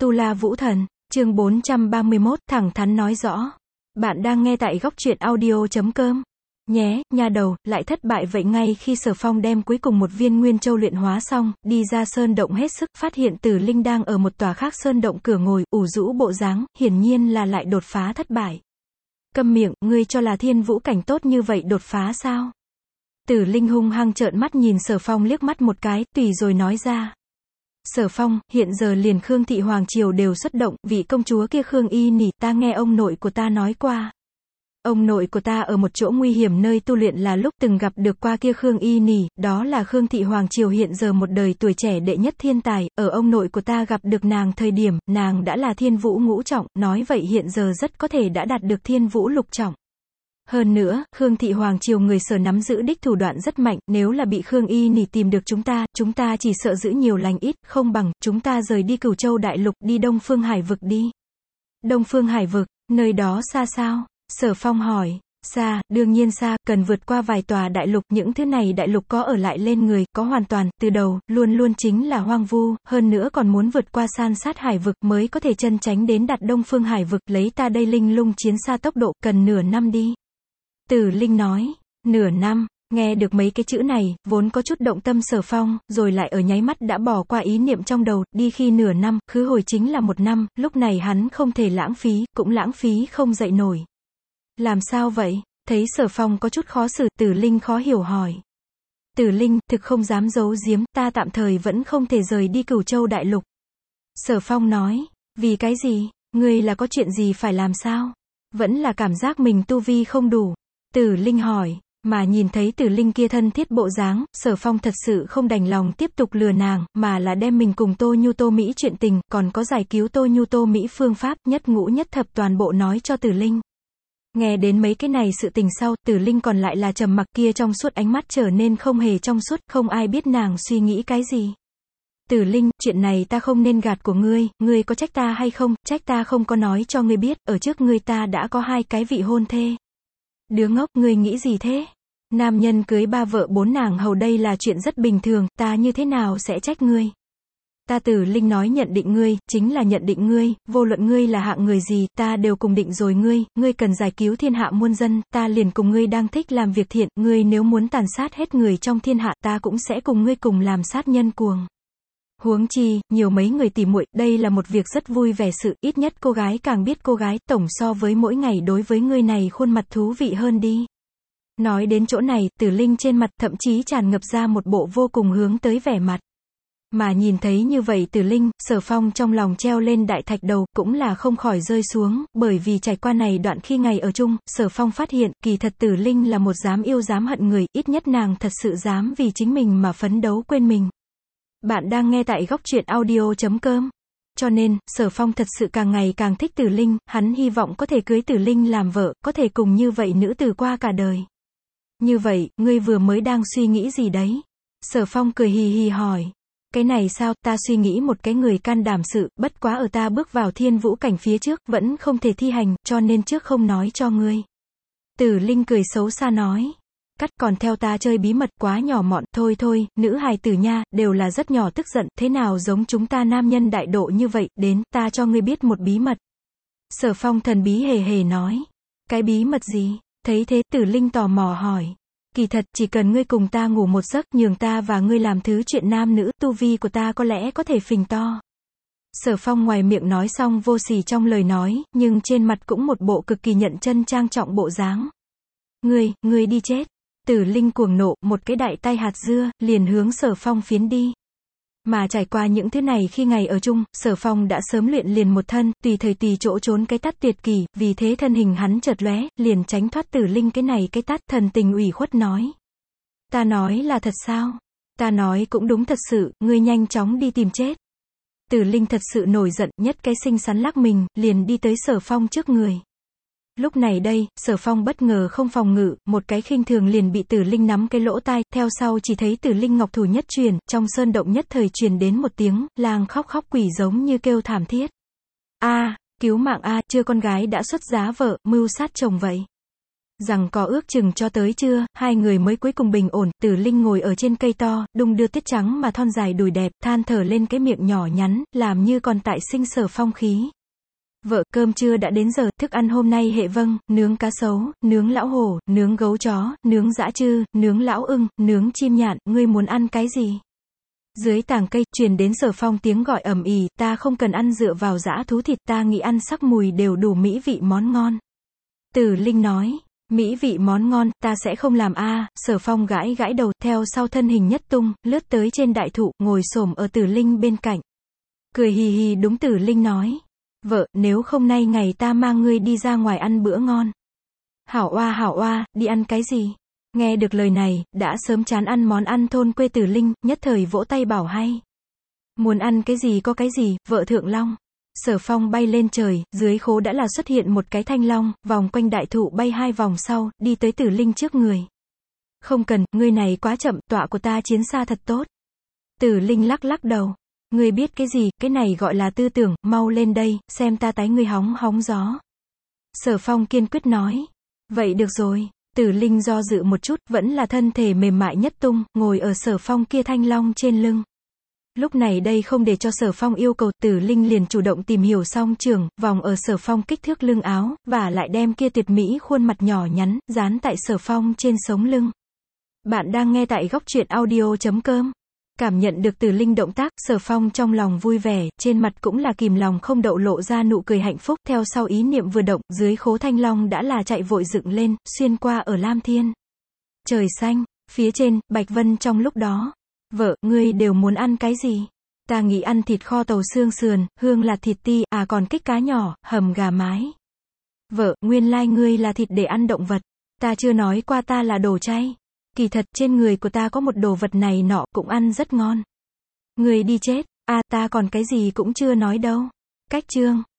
Tu La Vũ Thần, chương 431, thẳng thắn nói rõ. Bạn đang nghe tại góc truyện audio.com. Nhé, nha đầu, lại thất bại vậy. Ngay khi Sở Phong đem cuối cùng một viên nguyên châu luyện hóa xong, đi ra sơn động hết sức, phát hiện Tử Linh đang ở một tòa khác sơn động cửa ngồi, ủ rũ bộ dáng, hiển nhiên là lại đột phá thất bại. Câm miệng, ngươi cho là thiên vũ cảnh tốt như vậy đột phá sao? Tử Linh hung hăng trợn mắt nhìn Sở Phong liếc mắt một cái, tùy rồi nói ra. Sở Phong, hiện giờ liền Khương thị hoàng triều đều xuất động, vị công chúa kia Khương Y Nỉ, ta nghe ông nội của ta nói qua. Ông nội của ta ở một chỗ nguy hiểm nơi tu luyện là lúc từng gặp được qua kia Khương Y Nỉ, đó là Khương thị hoàng triều hiện giờ một đời tuổi trẻ đệ nhất thiên tài, ở ông nội của ta gặp được nàng thời điểm, nàng đã là thiên vũ ngũ trọng, nói vậy hiện giờ rất có thể đã đạt được thiên vũ lục trọng. Hơn nữa, Khương thị hoàng triều người Sở nắm giữ đích thủ đoạn rất mạnh, nếu là bị Khương Y Nỉ tìm được chúng ta chỉ sợ giữ nhiều lành ít, không bằng, chúng ta rời đi Cửu Châu đại lục, đi Đông Phương Hải vực đi. Đông Phương Hải vực, nơi đó xa sao? Sở Phong hỏi. Xa, đương nhiên xa, cần vượt qua vài tòa đại lục, những thứ này đại lục có ở lại lên người, có hoàn toàn, từ đầu, luôn luôn chính là hoang vu, hơn nữa còn muốn vượt qua san sát hải vực mới có thể chân tránh đến đạt Đông Phương Hải vực, lấy ta đây linh lung chiến xa tốc độ, cần nửa năm đi. Tử Linh nói, nửa năm, nghe được mấy cái chữ này, vốn có chút động tâm Sở Phong, rồi lại ở nháy mắt đã bỏ qua ý niệm trong đầu, đi khi nửa năm, khứ hồi chính là một năm, lúc này hắn không thể lãng phí, cũng lãng phí không dậy nổi. Làm sao vậy? Thấy Sở Phong có chút khó xử, Tử Linh khó hiểu hỏi. Tử Linh, thực không dám giấu giếm, ta tạm thời vẫn không thể rời đi Cửu Châu đại lục. Sở Phong nói, vì cái gì? Ngươi là có chuyện gì phải làm sao? Vẫn là cảm giác mình tu vi không đủ. Tử Linh hỏi, mà nhìn thấy Tử Linh kia thân thiết bộ dáng, Sở Phong thật sự không đành lòng tiếp tục lừa nàng, mà là đem mình cùng Tô Nhu Tô Mỹ chuyện tình, còn có giải cứu Tô Nhu Tô Mỹ phương pháp, nhất ngũ nhất thập toàn bộ nói cho Tử Linh. Nghe đến mấy cái này sự tình sau, Tử Linh còn lại là trầm mặc, kia trong suốt ánh mắt trở nên không hề trong suốt, không ai biết nàng suy nghĩ cái gì. Tử Linh, chuyện này ta không nên gạt của ngươi có trách ta hay không? Trách ta không có nói cho ngươi biết, ở trước ngươi ta đã có 2 cái vị hôn thê. Đứa ngốc, ngươi nghĩ gì thế? Nam nhân cưới 3 vợ 4 nàng hầu đây là chuyện rất bình thường, ta như thế nào sẽ trách ngươi? Ta Tử Linh nói nhận định ngươi, chính là nhận định ngươi, vô luận ngươi là hạng người gì, ta đều cùng định rồi ngươi cần giải cứu thiên hạ muôn dân, ta liền cùng ngươi đang thích làm việc thiện, ngươi nếu muốn tàn sát hết người trong thiên hạ, ta cũng sẽ cùng ngươi cùng làm sát nhân cuồng. Huống chi, nhiều mấy người tỉ muội, đây là một việc rất vui vẻ sự, ít nhất cô gái càng biết cô gái, tổng so với mỗi ngày đối với ngươi này khuôn mặt thú vị hơn đi. Nói đến chỗ này, Tử Linh trên mặt thậm chí tràn ngập ra một bộ vô cùng hướng tới vẻ mặt. Mà nhìn thấy như vậy Tử Linh, Sở Phong trong lòng treo lên đại thạch đầu, cũng là không khỏi rơi xuống, bởi vì trải qua này đoạn khi ngày ở chung, Sở Phong phát hiện, kỳ thật Tử Linh là một dám yêu dám hận người, ít nhất nàng thật sự dám vì chính mình mà phấn đấu quên mình. Bạn đang nghe tại góc truyện audio.com. Cho nên, Sở Phong thật sự càng ngày càng thích Tử Linh, hắn hy vọng có thể cưới Tử Linh làm vợ, có thể cùng như vậy nữ tử qua cả đời. Như vậy, ngươi vừa mới đang suy nghĩ gì đấy? Sở Phong cười hì hì hỏi. Cái này sao, ta suy nghĩ một cái người can đảm sự, bất quá ở ta bước vào thiên vũ cảnh phía trước, vẫn không thể thi hành, cho nên trước không nói cho ngươi. Tử Linh cười xấu xa nói. Cắt, còn theo ta chơi bí mật, quá nhỏ mọn, thôi, nữ hài tử nha, đều là rất nhỏ tức giận, thế nào giống chúng ta nam nhân đại độ như vậy, đến, ta cho ngươi biết một bí mật. Sở Phong thần bí hề hề nói. Cái bí mật gì? Thấy thế, Tử Linh tò mò hỏi. Kỳ thật, chỉ cần ngươi cùng ta ngủ một giấc, nhường ta và ngươi làm thứ chuyện nam nữ, tu vi của ta có lẽ có thể phình to. Sở Phong ngoài miệng nói xong vô sỉ trong lời nói, nhưng trên mặt cũng một bộ cực kỳ nhận chân trang trọng bộ dáng. Ngươi đi chết. Tử Linh cuồng nộ, một cái đại tay hạt dưa, liền hướng Sở Phong phiến đi. Mà trải qua những thứ này khi ngày ở chung, Sở Phong đã sớm luyện liền một thân, tùy thời tùy chỗ trốn cái tát tuyệt kỳ, vì thế thân hình hắn chợt lóe, liền tránh thoát Tử Linh cái này cái tát, thần tình ủy khuất nói. Ta nói là thật sao? Ta nói cũng đúng thật sự, ngươi nhanh chóng đi tìm chết. Tử Linh thật sự nổi giận, nhất cái xinh xắn lắc mình, liền đi tới Sở Phong trước người. Lúc này đây, Sở Phong bất ngờ không phòng ngự, một cái khinh thường liền bị Tử Linh nắm cái lỗ tai, theo sau chỉ thấy Tử Linh ngọc thủ nhất truyền, trong sơn động nhất thời truyền đến một tiếng, lang khóc khóc quỷ giống như kêu thảm thiết. A, cứu mạng a, chưa con gái đã xuất giá vợ, mưu sát chồng vậy. Rằng có ước chừng cho tới trưa, hai người mới cuối cùng bình ổn, Tử Linh ngồi ở trên cây to, đung đưa tuyết trắng mà thon dài đùi đẹp, than thở lên cái miệng nhỏ nhắn, làm như còn tại sinh Sở Phong khí. Vợ, cơm trưa đã đến giờ, thức ăn hôm nay hệ vâng, nướng cá sấu, nướng lão hổ, nướng gấu chó, nướng dã trư, nướng lão ưng, nướng chim nhạn, ngươi muốn ăn cái gì? Dưới tàng cây, truyền đến Sở Phong tiếng gọi ầm ĩ, ta không cần ăn dựa vào dã thú thịt, ta nghĩ ăn sắc mùi đều đủ mỹ vị món ngon. Tử Linh nói, mỹ vị món ngon, ta sẽ không làm a. Sở Phong gãi gãi đầu, theo sau thân hình nhất tung, lướt tới trên đại thụ, ngồi xổm ở Tử Linh bên cạnh. Cười hì hì đúng Tử Linh nói. Vợ, nếu không nay ngày ta mang ngươi đi ra ngoài ăn bữa ngon. Hảo oa, đi ăn cái gì? Nghe được lời này, đã sớm chán ăn món ăn thôn quê Tử Linh, nhất thời vỗ tay bảo hay. Muốn ăn cái gì có cái gì, vợ Thượng Long. Sở Phong bay lên trời, dưới khố đã là xuất hiện một cái thanh long, vòng quanh đại thụ bay 2 vòng sau, đi tới Tử Linh trước người. Không cần, ngươi này quá chậm, tọa của ta chiến xa thật tốt. Tử Linh lắc lắc đầu. Ngươi biết cái gì, cái này gọi là tư tưởng, mau lên đây, xem ta tái ngươi hóng hóng gió. Sở Phong kiên quyết nói. Vậy được rồi. Tử Linh do dự một chút, vẫn là thân thể mềm mại nhất tung, ngồi ở Sở Phong kia thanh long trên lưng. Lúc này đây không để cho Sở Phong yêu cầu, Tử Linh liền chủ động tìm hiểu song trường, vòng ở Sở Phong kích thước lưng áo, và lại đem kia tuyệt mỹ khuôn mặt nhỏ nhắn, dán tại Sở Phong trên sống lưng. Bạn đang nghe tại góc truyện audio.com. Cảm nhận được Tử Linh động tác, Sở Phong trong lòng vui vẻ, trên mặt cũng là kìm lòng không đậu lộ ra nụ cười hạnh phúc, theo sau ý niệm vừa động, dưới khố thanh long đã là chạy vội dựng lên, xuyên qua ở Lam Thiên. Trời xanh, phía trên, Bạch Vân trong lúc đó. Vợ, ngươi đều muốn ăn cái gì? Ta nghĩ ăn thịt kho tàu xương sườn, hương là thịt ti, còn kích cá nhỏ, hầm gà mái. Vợ, nguyên lai ngươi là thịt để ăn động vật. Ta chưa nói qua ta là đồ chay. Kỳ thật trên người của ta có một đồ vật này nọ cũng ăn rất ngon. Người đi chết, ta còn cái gì cũng chưa nói đâu. Cách chương.